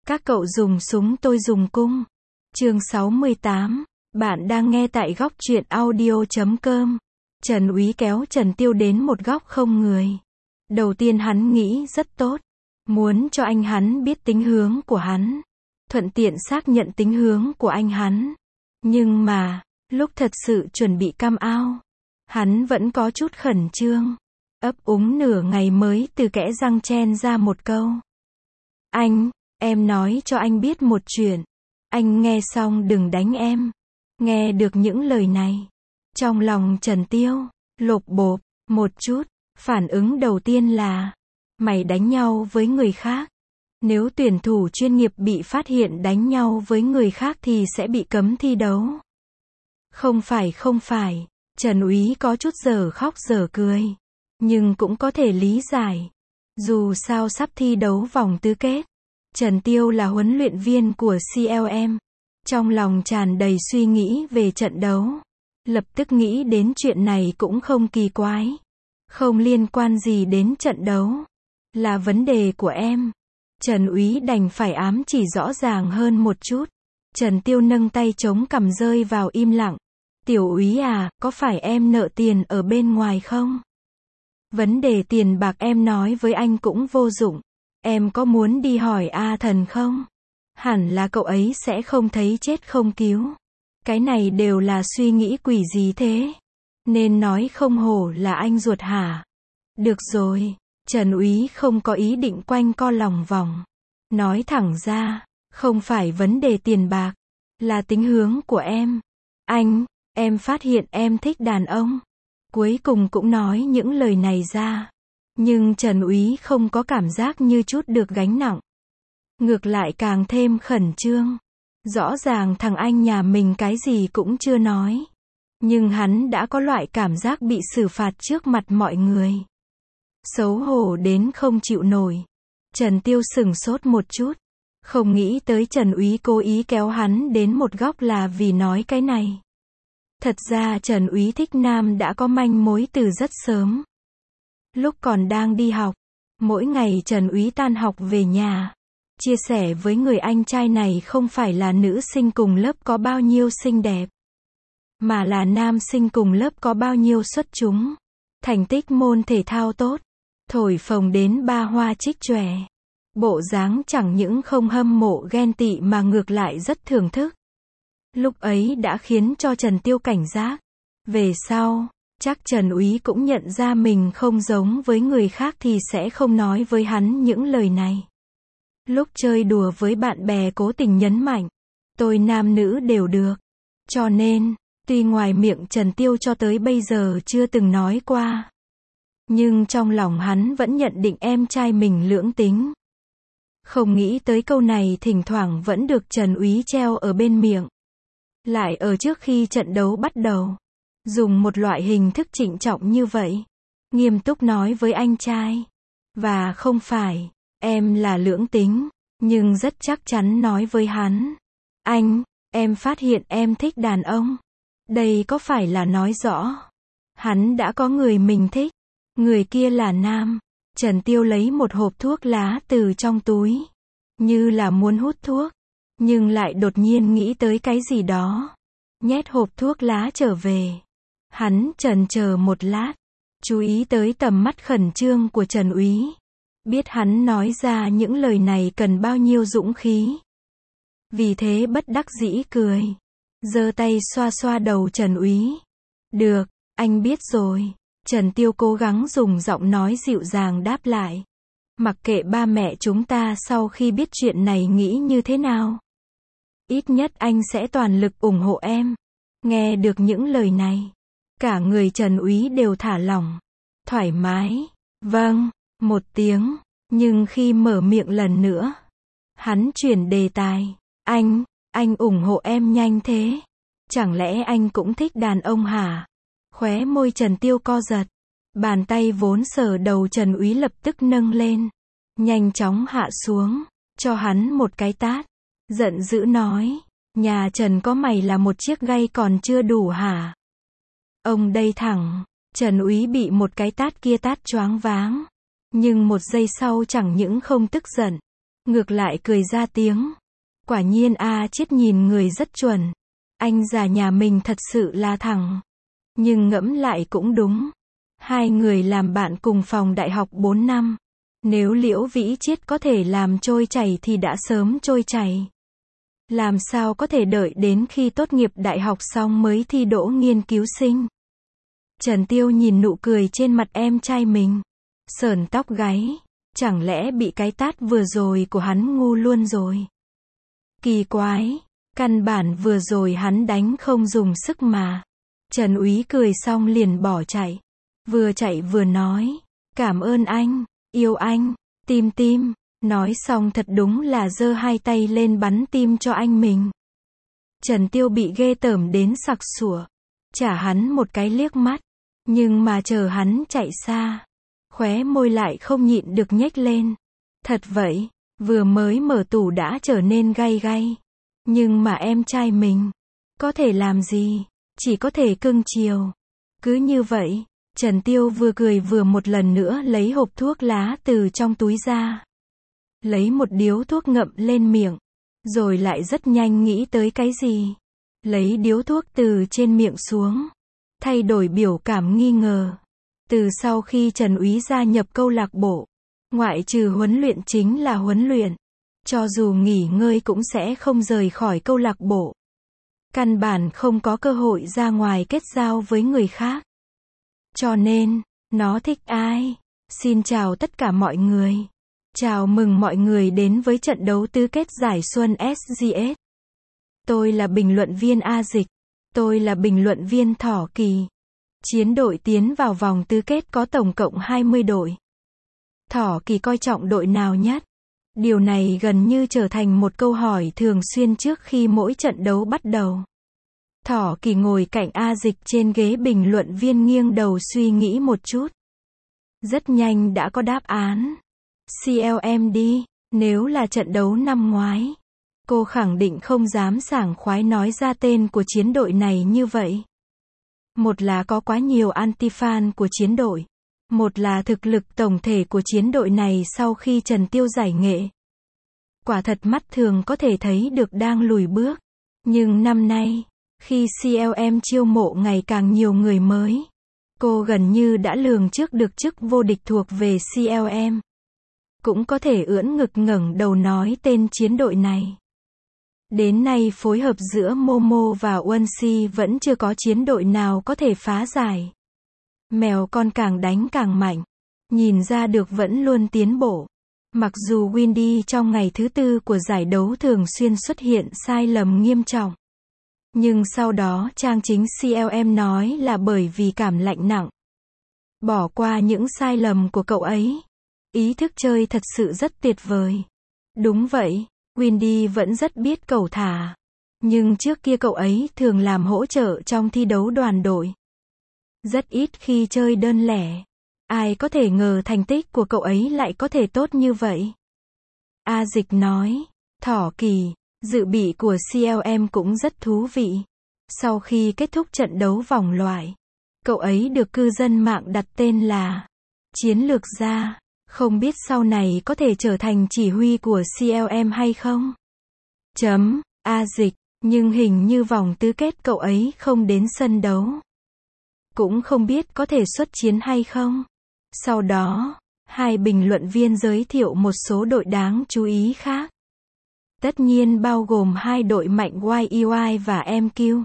Các cậu dùng súng tôi dùng cung. Chương 68. Bạn đang nghe tại góc truyện audio.com. Trần Úy kéo Trần Tiêu đến một góc không người. Đầu tiên hắn nghĩ rất tốt. Muốn cho anh hắn biết tính hướng của hắn. Thuận tiện xác nhận tính hướng của anh hắn. Nhưng mà, lúc thật sự chuẩn bị cam ao, hắn vẫn có chút khẩn trương. Ấp úng nửa ngày mới từ kẽ răng chen ra một câu. Anh, em nói cho anh biết một chuyện. Anh nghe xong đừng đánh em. Nghe được những lời này, trong lòng Trần Tiêu lột bột một chút. Phản ứng đầu tiên là, mày đánh nhau với người khác. Nếu tuyển thủ chuyên nghiệp bị phát hiện đánh nhau với người khác thì sẽ bị cấm thi đấu. Không phải, Trần Úy có chút giờ khóc giờ cười. Nhưng cũng có thể lý giải. Dù sao sắp thi đấu vòng tứ kết. Trần Tiêu là huấn luyện viên của CLM. Trong lòng tràn đầy suy nghĩ về trận đấu. Lập tức nghĩ đến chuyện này cũng không kỳ quái. Không liên quan gì đến trận đấu. Là vấn đề của em. Trần Úy đành phải ám chỉ rõ ràng hơn một chút. Trần Tiêu nâng tay chống cằm rơi vào im lặng. Tiểu Úy à, có phải em nợ tiền ở bên ngoài không? Vấn đề tiền bạc em nói với anh cũng vô dụng. Em có muốn đi hỏi A Thần không? Hẳn là cậu ấy sẽ không thấy chết không cứu. Cái này đều là suy nghĩ quỷ gì thế? Nên nói không hổ là anh ruột hả? Được rồi, Trần Úy không có ý định quanh co lòng vòng. Nói thẳng ra, không phải vấn đề tiền bạc, là tính hướng của em. Anh, em phát hiện em thích đàn ông. Cuối cùng cũng nói những lời này ra. Nhưng Trần Úy không có cảm giác như chút được gánh nặng. Ngược lại càng thêm khẩn trương. Rõ ràng thằng anh nhà mình cái gì cũng chưa nói. Nhưng hắn đã có loại cảm giác bị xử phạt trước mặt mọi người. Xấu hổ đến không chịu nổi. Trần Tiêu sửng sốt một chút. Không nghĩ tới Trần Úy cố ý kéo hắn đến một góc là vì nói cái này. Thật ra Trần Úy thích nam đã có manh mối từ rất sớm. Lúc còn đang đi học, mỗi ngày Trần Úy tan học về nhà, chia sẻ với người anh trai này không phải là nữ sinh cùng lớp có bao nhiêu xinh đẹp, mà là nam sinh cùng lớp có bao nhiêu xuất chúng, thành tích môn thể thao tốt, thổi phồng đến ba hoa trích chòe. Bộ dáng chẳng những không hâm mộ ghen tị mà ngược lại rất thưởng thức. Lúc ấy đã khiến cho Trần Tiêu cảnh giác. Về sau, chắc Trần Úy cũng nhận ra mình không giống với người khác thì sẽ không nói với hắn những lời này. Lúc chơi đùa với bạn bè cố tình nhấn mạnh, tôi nam nữ đều được. Cho nên, tuy ngoài miệng Trần Tiêu cho tới bây giờ chưa từng nói qua, nhưng trong lòng hắn vẫn nhận định em trai mình lưỡng tính. Không nghĩ tới câu này thỉnh thoảng vẫn được Trần Úy treo ở bên miệng. Lại ở trước khi trận đấu bắt đầu. Dùng một loại hình thức trịnh trọng như vậy. Nghiêm túc nói với anh trai. Và không phải, em là lưỡng tính. Nhưng rất chắc chắn nói với hắn. Anh, em phát hiện em thích đàn ông. Đây có phải là nói rõ. Hắn đã có người mình thích. Người kia là nam. Trần Tiêu lấy một hộp thuốc lá từ trong túi. Như là muốn hút thuốc. Nhưng lại đột nhiên nghĩ tới cái gì đó. Nhét hộp thuốc lá trở về. Hắn chần chờ một lát. Chú ý tới tầm mắt khẩn trương của Trần Úy. Biết hắn nói ra những lời này cần bao nhiêu dũng khí. Vì thế bất đắc dĩ cười. Giơ tay xoa xoa đầu Trần Úy. Được, anh biết rồi. Trần Tiêu cố gắng dùng giọng nói dịu dàng đáp lại. Mặc kệ ba mẹ chúng ta sau khi biết chuyện này nghĩ như thế nào. Ít nhất anh sẽ toàn lực ủng hộ em. Nghe được những lời này, cả người Trần Úy đều thả lỏng, thoải mái. Vâng, một tiếng. Nhưng khi mở miệng lần nữa, hắn chuyển đề tài. Anh ủng hộ em nhanh thế. Chẳng lẽ anh cũng thích đàn ông hả? Khóe môi Trần Tiêu co giật. Bàn tay vốn sờ đầu Trần Úy lập tức nâng lên. Nhanh chóng hạ xuống, cho hắn một cái tát. Giận dữ nói. Nhà Trần có mày là một chiếc gay còn chưa đủ hả? Ông đây thẳng. Trần Úy bị một cái tát kia tát choáng váng. Nhưng một giây sau chẳng những không tức giận. ngược lại cười ra tiếng. Quả nhiên A Chiết nhìn người rất chuẩn. Anh già nhà mình thật sự là thẳng. Nhưng ngẫm lại cũng đúng. Hai người làm bạn cùng phòng đại học 4 năm. Nếu Liễu Vĩ Chiết có thể làm trôi chảy thì đã sớm trôi chảy. Làm sao có thể đợi đến khi tốt nghiệp đại học xong mới thi đỗ nghiên cứu sinh. Trần Tiêu nhìn nụ cười trên mặt em trai mình. Sởn tóc gáy. Chẳng lẽ bị cái tát vừa rồi của hắn ngu luôn rồi. Kỳ quái. Căn bản vừa rồi hắn đánh không dùng sức mà. Trần Úy cười xong liền bỏ chạy. Vừa chạy vừa nói. Cảm ơn anh. Yêu anh. Tim tim. Nói xong thật đúng là giơ hai tay lên bắn tim cho anh mình. Trần Tiêu bị ghê tởm đến sặc sủa. Trả hắn một cái liếc mắt. Nhưng mà chờ hắn chạy xa. Khóe môi lại không nhịn được nhếch lên. Thật vậy. Vừa mới mở tủ đã trở nên gay gay. Nhưng mà em trai mình. Có thể làm gì. Chỉ có thể cưng chiều. Cứ như vậy. Trần Tiêu vừa cười vừa một lần nữa lấy hộp thuốc lá từ trong túi ra. Lấy một điếu thuốc ngậm lên miệng. Rồi lại rất nhanh nghĩ tới cái gì. Lấy điếu thuốc từ trên miệng xuống. Thay đổi biểu cảm nghi ngờ. Từ sau khi Trần Úy gia nhập câu lạc bộ. Ngoại trừ huấn luyện chính là huấn luyện. Cho dù nghỉ ngơi cũng sẽ không rời khỏi câu lạc bộ. Căn bản không có cơ hội ra ngoài kết giao với người khác. Cho nên, nó thích ai? Xin chào tất cả mọi người. Chào mừng mọi người đến với trận đấu tứ kết giải Xuân SGS. Tôi là bình luận viên A Dịch. Tôi là bình luận viên Thỏ Kỳ. Chiến đội tiến vào vòng tứ kết có tổng cộng 20 đội. Thỏ Kỳ coi trọng đội nào nhất? Điều này gần như trở thành một câu hỏi thường xuyên trước khi mỗi trận đấu bắt đầu. Thỏ Kỳ ngồi cạnh A Dịch trên ghế bình luận viên nghiêng đầu suy nghĩ một chút. Rất nhanh đã có đáp án. CLMD, nếu là trận đấu năm ngoái. Cô khẳng định không dám sảng khoái nói ra tên của chiến đội này như vậy. Một là có quá nhiều anti-fan của chiến đội. Một là thực lực tổng thể của chiến đội này sau khi Trần Tiêu giải nghệ. Quả thật mắt thường có thể thấy được đang lùi bước. Nhưng năm nay, khi CLM chiêu mộ ngày càng nhiều người mới, cô gần như đã lường trước được chức vô địch thuộc về CLM. Cũng có thể ưỡn ngực ngẩng đầu nói tên chiến đội này. Đến nay phối hợp giữa Momo và Wonsi vẫn chưa có chiến đội nào có thể phá giải. Mèo con càng đánh càng mạnh. Nhìn ra được vẫn luôn tiến bộ. Mặc dù Windy trong ngày thứ tư của giải đấu thường xuyên xuất hiện sai lầm nghiêm trọng. Nhưng sau đó trang chính CLM nói là bởi vì cảm lạnh nặng. Bỏ qua những sai lầm của cậu ấy. Ý thức chơi thật sự rất tuyệt vời. Đúng vậy, Windy vẫn rất biết cẩu thả. Nhưng trước kia cậu ấy thường làm hỗ trợ trong thi đấu đoàn đội. Rất ít khi chơi đơn lẻ. Ai có thể ngờ thành tích của cậu ấy lại có thể tốt như vậy. A Dịch nói, Thỏ Kỳ, dự bị của CLM cũng rất thú vị. Sau khi kết thúc trận đấu vòng loại, cậu ấy được cư dân mạng đặt tên là Chiến lược gia. Không biết sau này có thể trở thành chỉ huy của CLM hay không? A Dịch, nhưng hình như vòng tứ kết cậu ấy không đến sân đấu. Cũng không biết có thể xuất chiến hay không. Sau đó, hai bình luận viên giới thiệu một số đội đáng chú ý khác. Tất nhiên bao gồm hai đội mạnh YEY và MQ.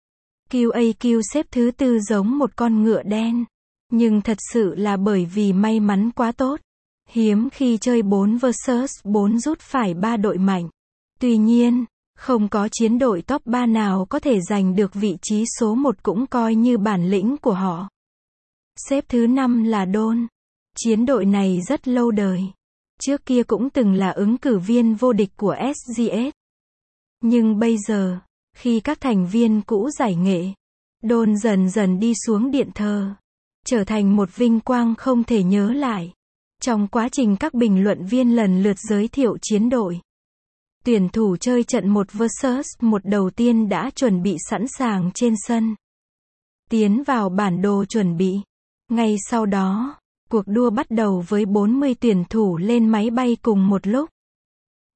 QAQ xếp thứ tư giống một con ngựa đen. Nhưng thật sự là bởi vì may mắn quá tốt. Hiếm khi chơi 4 vs 4 rút phải 3 đội mạnh. Tuy nhiên, không có chiến đội top 3 nào có thể giành được vị trí số 1 cũng coi như bản lĩnh của họ. Xếp thứ 5 là Đôn. Chiến đội này rất lâu đời. Trước kia cũng từng là ứng cử viên vô địch của SGS. Nhưng bây giờ, khi các thành viên cũ giải nghệ, Đôn dần dần đi xuống điện thờ. Trở thành một vinh quang không thể nhớ lại. Trong quá trình các bình luận viên lần lượt giới thiệu chiến đội, tuyển thủ chơi trận 1 vs 1 đầu tiên đã chuẩn bị sẵn sàng trên sân. Tiến vào bản đồ chuẩn bị. Ngay sau đó, cuộc đua bắt đầu với 40 tuyển thủ lên máy bay cùng một lúc.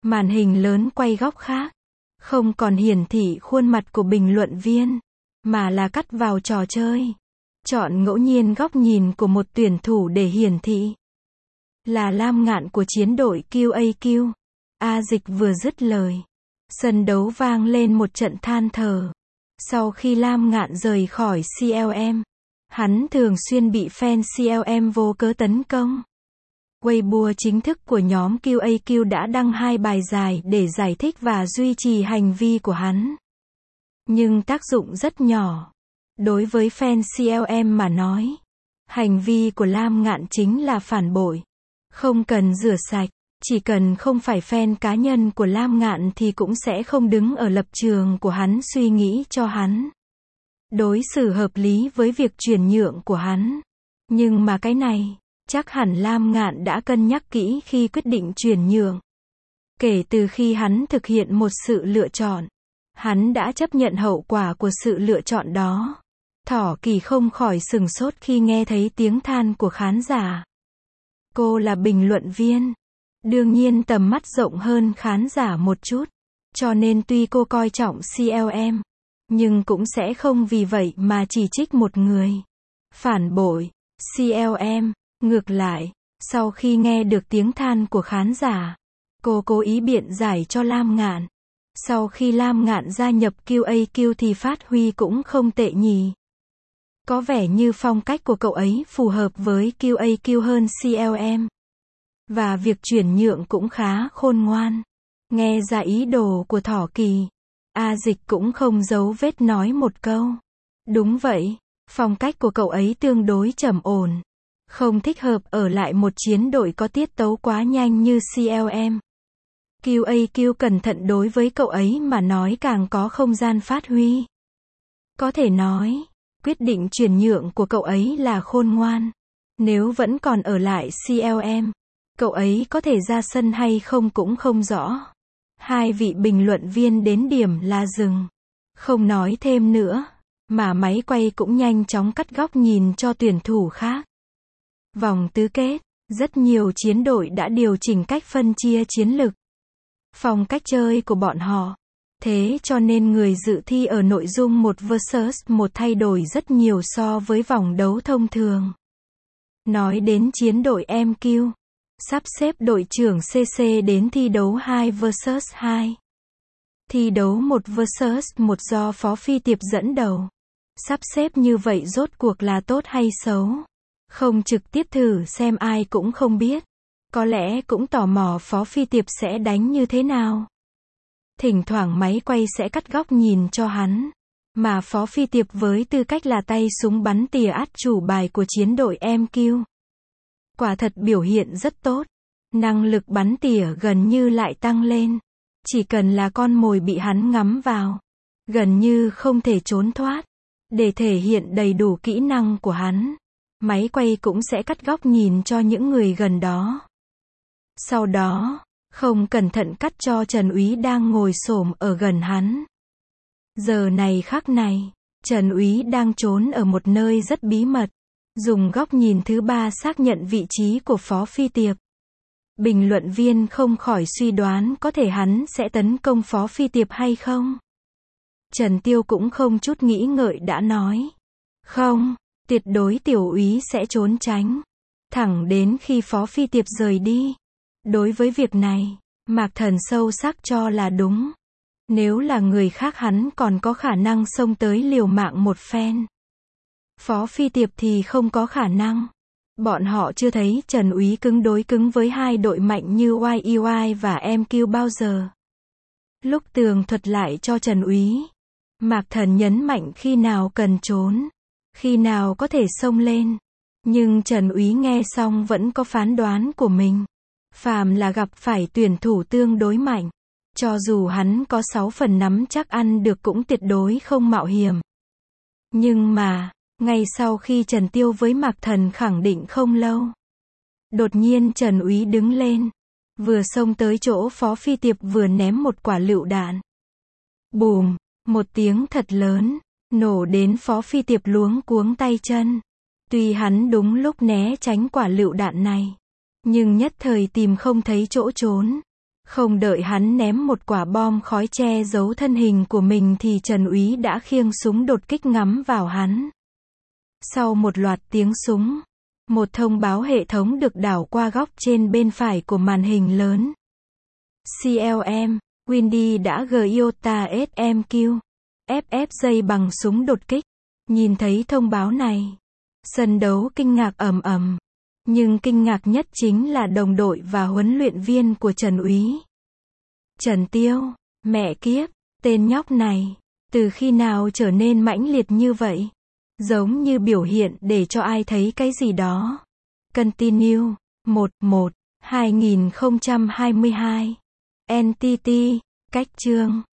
Màn hình lớn quay góc khác. Không còn hiển thị khuôn mặt của bình luận viên, mà là cắt vào trò chơi. Chọn ngẫu nhiên góc nhìn của một tuyển thủ để hiển thị. Là Lam Ngạn của chiến đội QAQ. A Dịch vừa dứt lời. Sân đấu vang lên một trận than thở. Sau khi Lam Ngạn rời khỏi CLM, hắn thường xuyên bị fan CLM vô cớ tấn công. Weibo chính thức của nhóm QAQ đã đăng 2 bài dài để giải thích và duy trì hành vi của hắn. Nhưng tác dụng rất nhỏ. Đối với fan CLM mà nói, hành vi của Lam Ngạn chính là phản bội. Không cần rửa sạch, chỉ cần không phải fan cá nhân của Lam Ngạn thì cũng sẽ không đứng ở lập trường của hắn suy nghĩ cho hắn. Đối xử hợp lý với việc chuyển nhượng của hắn. Nhưng mà cái này, chắc hẳn Lam Ngạn đã cân nhắc kỹ khi quyết định chuyển nhượng. Kể từ khi hắn thực hiện một sự lựa chọn, hắn đã chấp nhận hậu quả của sự lựa chọn đó. Thỏ Kỳ không khỏi sửng sốt khi nghe thấy tiếng than của khán giả. Cô là bình luận viên. Đương nhiên tầm mắt rộng hơn khán giả một chút. Cho nên tuy cô coi trọng CLM, nhưng cũng sẽ không vì vậy mà chỉ trích một người. Phản bội CLM. Ngược lại, sau khi nghe được tiếng than của khán giả, cô cố ý biện giải cho Lam Ngạn. Sau khi Lam Ngạn gia nhập QAQ thì phát huy cũng không tệ nhỉ. Có vẻ như phong cách của cậu ấy phù hợp với QAQ hơn CLM. Và việc chuyển nhượng cũng khá khôn ngoan. Nghe ra ý đồ của Thỏ Kỳ, A Dịch cũng không giấu vết nói một câu. Đúng vậy, phong cách của cậu ấy tương đối trầm ổn. Không thích hợp ở lại một chiến đội có tiết tấu quá nhanh như CLM. QAQ cẩn thận đối với cậu ấy mà nói càng có không gian phát huy. Có thể nói, quyết định chuyển nhượng của cậu ấy là khôn ngoan. Nếu vẫn còn ở lại CLM, cậu ấy có thể ra sân hay không cũng không rõ. 2 vị bình luận viên đến điểm là dừng. Không nói thêm nữa, mà máy quay cũng nhanh chóng cắt góc nhìn cho tuyển thủ khác. Vòng tứ kết, rất nhiều chiến đội đã điều chỉnh cách phân chia chiến lực, phong cách chơi của bọn họ. Thế cho nên người dự thi ở nội dung 1 vs 1 thay đổi rất nhiều so với vòng đấu thông thường. Nói đến chiến đội MQ, sắp xếp đội trưởng CC đến thi đấu 2 vs 2. Thi đấu 1 vs 1 do Phó Phi Tiệp dẫn đầu. Sắp xếp như vậy rốt cuộc là tốt hay xấu? Không trực tiếp thử xem ai cũng không biết. Có lẽ cũng tò mò Phó Phi Tiệp sẽ đánh như thế nào. Thỉnh thoảng máy quay sẽ cắt góc nhìn cho hắn. Mà Phó Phi Tiệp với tư cách là tay súng bắn tỉa át chủ bài của chiến đội MQ. Quả thật biểu hiện rất tốt. Năng lực bắn tỉa gần như lại tăng lên. Chỉ cần là con mồi bị hắn ngắm vào, gần như không thể trốn thoát. Để thể hiện đầy đủ kỹ năng của hắn, máy quay cũng sẽ cắt góc nhìn cho những người gần đó. Sau đó, không cẩn thận cắt cho Trần Úy đang ngồi xổm ở gần hắn. Giờ này khắc này, Trần Úy đang trốn ở một nơi rất bí mật, dùng góc nhìn thứ 3 xác nhận vị trí của Phó Phi Tiệp. Bình luận viên không khỏi suy đoán có thể hắn sẽ tấn công Phó Phi Tiệp hay không. Trần Tiêu cũng không chút nghĩ ngợi đã nói. Không, tuyệt đối tiểu úy sẽ trốn tránh. Thẳng đến khi Phó Phi Tiệp rời đi. Đối với việc này, Mạc Thần sâu sắc cho là đúng. Nếu là người khác hắn còn có khả năng xông tới liều mạng một phen. Phó Phi Tiệp thì không có khả năng. Bọn họ chưa thấy Trần Úy cứng đối cứng với 2 đội mạnh như YEY và MQ bao giờ. Lúc tường thuật lại cho Trần Úy, Mạc Thần nhấn mạnh khi nào cần trốn, khi nào có thể xông lên. Nhưng Trần Úy nghe xong vẫn có phán đoán của mình. Phàm là gặp phải tuyển thủ tương đối mạnh, cho dù hắn có 6 phần nắm chắc ăn được cũng tuyệt đối không mạo hiểm. Nhưng mà, ngay sau khi Trần Tiêu với Mạc Thần khẳng định không lâu, đột nhiên Trần Úy đứng lên, vừa xông tới chỗ Phó Phi Tiệp vừa ném một quả lựu đạn. Bùm, một tiếng thật lớn, nổ đến Phó Phi Tiệp luống cuống tay chân. Tuy hắn đúng lúc né tránh quả lựu đạn này, nhưng nhất thời tìm không thấy chỗ trốn. Không đợi hắn ném một quả bom khói che giấu thân hình của mình thì Trần Úy đã khiêng súng đột kích ngắm vào hắn. Sau một loạt tiếng súng, một thông báo hệ thống được đảo qua góc trên bên phải của màn hình lớn. CLM, Windy đã Iota SMQ, FFJ bằng súng đột kích. Nhìn thấy thông báo này, sân đấu kinh ngạc ầm ầm. Nhưng kinh ngạc nhất chính là đồng đội và huấn luyện viên của Trần Úy. Trần Tiêu, mẹ kiếp, tên nhóc này, từ khi nào trở nên mãnh liệt như vậy? Giống như biểu hiện để cho ai thấy cái gì đó. Continue, 11, 2022. Entity, cách chương.